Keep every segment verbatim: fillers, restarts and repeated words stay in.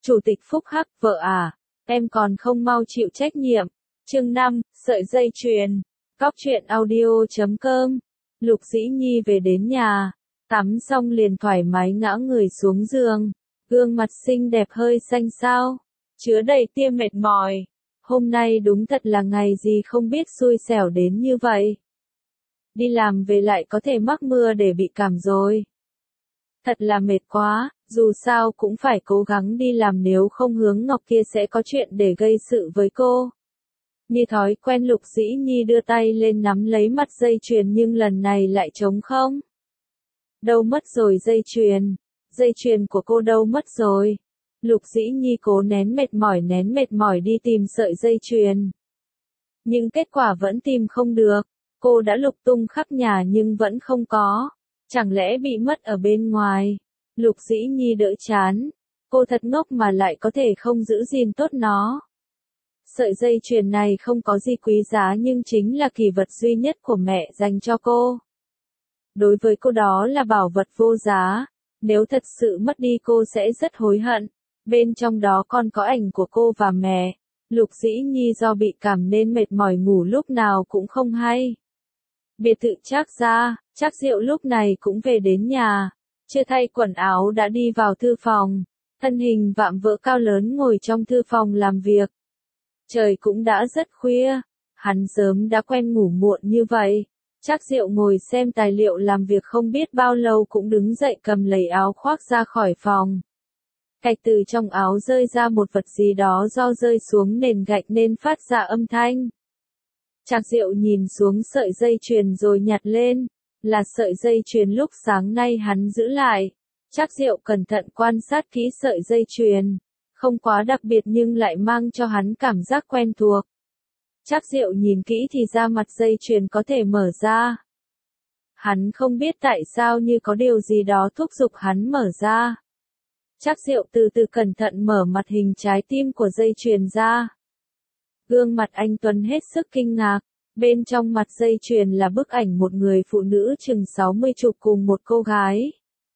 Chủ tịch phúc hắc, vợ à, em còn không mau chịu trách nhiệm. Chương năm, sợi dây chuyền. Cóc truyện audio chấm com. Lục Dĩ Nhi về đến nhà, tắm xong liền thoải mái ngã người xuống giường, gương mặt xinh đẹp hơi xanh xao, chứa đầy tia mệt mỏi. Hôm nay đúng thật là ngày gì không biết xui xẻo đến như vậy. Đi làm về lại có thể mắc mưa để bị cảm rồi. Thật là mệt quá, dù sao cũng phải cố gắng đi làm nếu không Hướng Ngọc kia sẽ có chuyện để gây sự với cô. Như thói quen Lục Dĩ Nhi đưa tay lên nắm lấy mặt dây chuyền nhưng lần này lại trống không. Đâu mất rồi dây chuyền? Dây chuyền của cô đâu mất rồi? Lục Dĩ Nhi cố nén mệt mỏi nén mệt mỏi đi tìm sợi dây chuyền. Nhưng kết quả vẫn tìm không được. Cô đã lục tung khắp nhà nhưng vẫn không có. Chẳng lẽ bị mất ở bên ngoài? Lục Dĩ Nhi đỡ chán. Cô thật ngốc mà lại có thể không giữ gìn tốt nó. Sợi dây chuyền này không có gì quý giá nhưng chính là kỷ vật duy nhất của mẹ dành cho cô. Đối với cô đó là bảo vật vô giá. Nếu thật sự mất đi cô sẽ rất hối hận. Bên trong đó còn có ảnh của cô và mẹ. Lục Dĩ Nhi do bị cảm nên mệt mỏi ngủ lúc nào cũng không hay. Biệt thự Trác gia, Trác Diệu lúc này cũng về đến nhà. Chưa thay quần áo đã đi vào thư phòng. Thân hình vạm vỡ cao lớn ngồi trong thư phòng làm việc. Trời cũng đã rất khuya. Hắn sớm đã quen ngủ muộn như vậy. Trác Diệu ngồi xem tài liệu làm việc không biết bao lâu cũng đứng dậy cầm lấy áo khoác ra khỏi phòng. Cạch từ trong áo rơi ra một vật gì đó do rơi xuống nền gạch nên phát ra âm thanh. Trác Diệu nhìn xuống sợi dây chuyền rồi nhặt lên, là sợi dây chuyền lúc sáng nay hắn giữ lại. Trác Diệu cẩn thận quan sát kỹ sợi dây chuyền, không quá đặc biệt nhưng lại mang cho hắn cảm giác quen thuộc. Trác Diệu nhìn kỹ thì ra mặt dây chuyền có thể mở ra. Hắn không biết tại sao như có điều gì đó thúc giục hắn mở ra. Trác Diệu từ từ cẩn thận mở mặt hình trái tim của dây chuyền ra. Gương mặt anh Tuấn hết sức kinh ngạc, bên trong mặt dây chuyền là bức ảnh một người phụ nữ chừng sáu mươi chụp cùng một cô gái.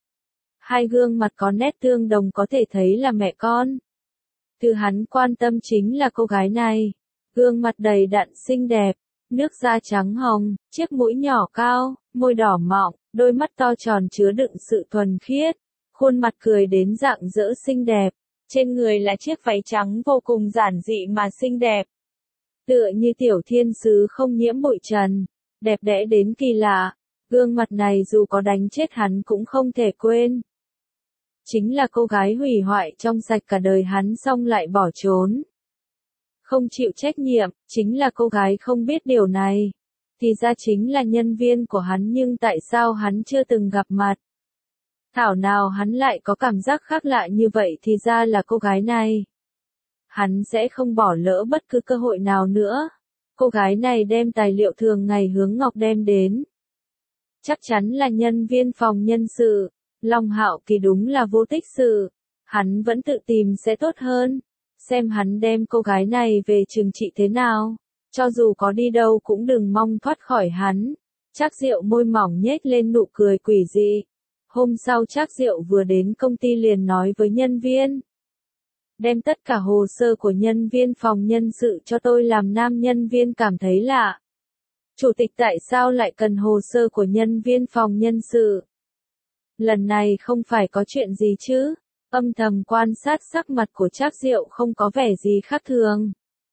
Hai gương mặt có nét tương đồng có thể thấy là mẹ con. Thứ hắn quan tâm chính là cô gái này. Gương mặt đầy đặn xinh đẹp, nước da trắng hồng, chiếc mũi nhỏ cao, môi đỏ mọng, đôi mắt to tròn chứa đựng sự thuần khiết, khuôn mặt cười đến rạng rỡ xinh đẹp. Trên người là chiếc váy trắng vô cùng giản dị mà xinh đẹp. Tựa như tiểu thiên sứ không nhiễm bụi trần, đẹp đẽ đến kỳ lạ. Gương mặt này dù có đánh chết hắn cũng không thể quên. Chính là cô gái hủy hoại trong sạch cả đời hắn xong lại bỏ trốn. Không chịu trách nhiệm, chính là cô gái không biết điều này. Thì ra chính là nhân viên của hắn nhưng tại sao hắn chưa từng gặp mặt. Thảo nào hắn lại có cảm giác khác lạ như vậy thì ra là cô gái này. Hắn sẽ không bỏ lỡ bất cứ cơ hội nào nữa. Cô gái này đem tài liệu thường ngày Hướng Ngọc đem đến. Chắc chắn là nhân viên phòng nhân sự. Long Hạo Kỳ đúng là vô tích sự. Hắn vẫn tự tìm sẽ tốt hơn. Xem hắn đem cô gái này về trừng trị thế nào. Cho dù có đi đâu cũng đừng mong thoát khỏi hắn. Trác Diệu môi mỏng nhếch lên nụ cười quỷ dị. Hôm sau Trác Diệu vừa đến công ty liền nói với nhân viên. Đem tất cả hồ sơ của nhân viên phòng nhân sự cho tôi làm. Nam nhân viên cảm thấy lạ. Chủ tịch tại sao lại cần hồ sơ của nhân viên phòng nhân sự? Lần này không phải có chuyện gì chứ? Âm thầm quan sát sắc mặt của Trác Diệu không có vẻ gì khác thường.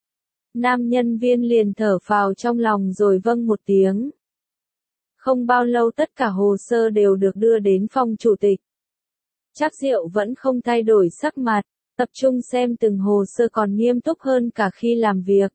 Nam nhân viên liền thở phào trong lòng rồi vâng một tiếng. Không bao lâu tất cả hồ sơ đều được đưa đến phòng chủ tịch. Trác Diệu vẫn không thay đổi sắc mặt, tập trung xem từng hồ sơ còn nghiêm túc hơn cả khi làm việc.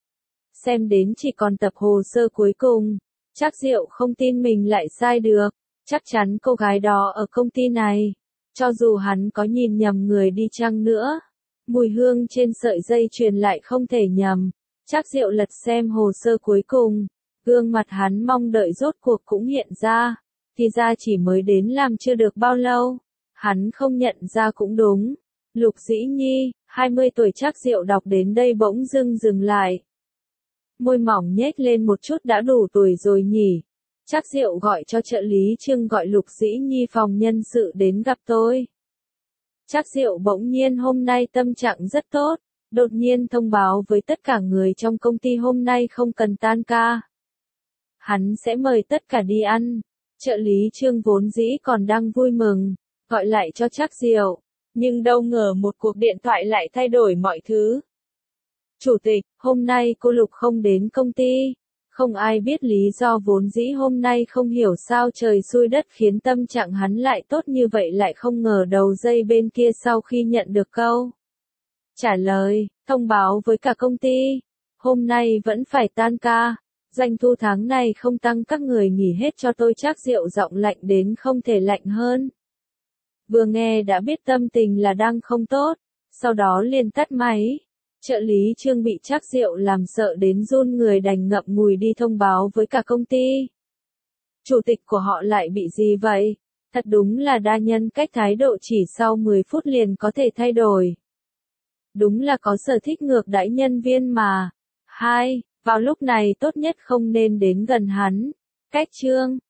Xem đến chỉ còn tập hồ sơ cuối cùng, Trác Diệu không tin mình lại sai được, chắc chắn cô gái đó ở công ty này. Cho dù hắn có nhìn nhầm người đi chăng nữa, mùi hương trên sợi dây chuyền lại không thể nhầm. Trác Diệu lật xem hồ sơ cuối cùng, gương mặt hắn mong đợi rốt cuộc cũng hiện ra, thì ra chỉ mới đến làm chưa được bao lâu, hắn không nhận ra cũng đúng. Lục Dĩ Nhi, hai mươi tuổi. Trác Diệu đọc đến đây bỗng dưng dừng lại. Môi mỏng nhếch lên một chút, đã đủ tuổi rồi nhỉ. Trác Diệu gọi cho trợ lý Trương gọi Lục Dĩ Nhi phòng nhân sự đến gặp tôi. Trác Diệu bỗng nhiên hôm nay tâm trạng rất tốt, đột nhiên thông báo với tất cả người trong công ty hôm nay không cần tan ca. Hắn sẽ mời tất cả đi ăn. Trợ lý Trương vốn dĩ còn đang vui mừng, gọi lại cho Trác Diệu, nhưng đâu ngờ một cuộc điện thoại lại thay đổi mọi thứ. Chủ tịch, hôm nay cô Lục không đến công ty. Không ai biết lý do vốn dĩ hôm nay không hiểu sao trời xui đất khiến tâm trạng hắn lại tốt như vậy lại không ngờ đầu dây bên kia sau khi nhận được câu trả lời, thông báo với cả công ty. Hôm nay vẫn phải tan ca. Doanh thu tháng này không tăng các người nghỉ hết cho tôi. Trác Diệu giọng lạnh đến không thể lạnh hơn. Vừa nghe đã biết tâm tình là đang không tốt, sau đó liền tắt máy. Trợ lý Trương bị Trác Diệu làm sợ đến run người đành ngậm ngùi đi thông báo với cả công ty. Chủ tịch của họ lại bị gì vậy? Thật đúng là đa nhân cách thái độ chỉ sau mười phút liền có thể thay đổi. Đúng là có sở thích ngược đãi nhân viên mà. Hai, vào lúc này tốt nhất không nên đến gần hắn. Cách Trương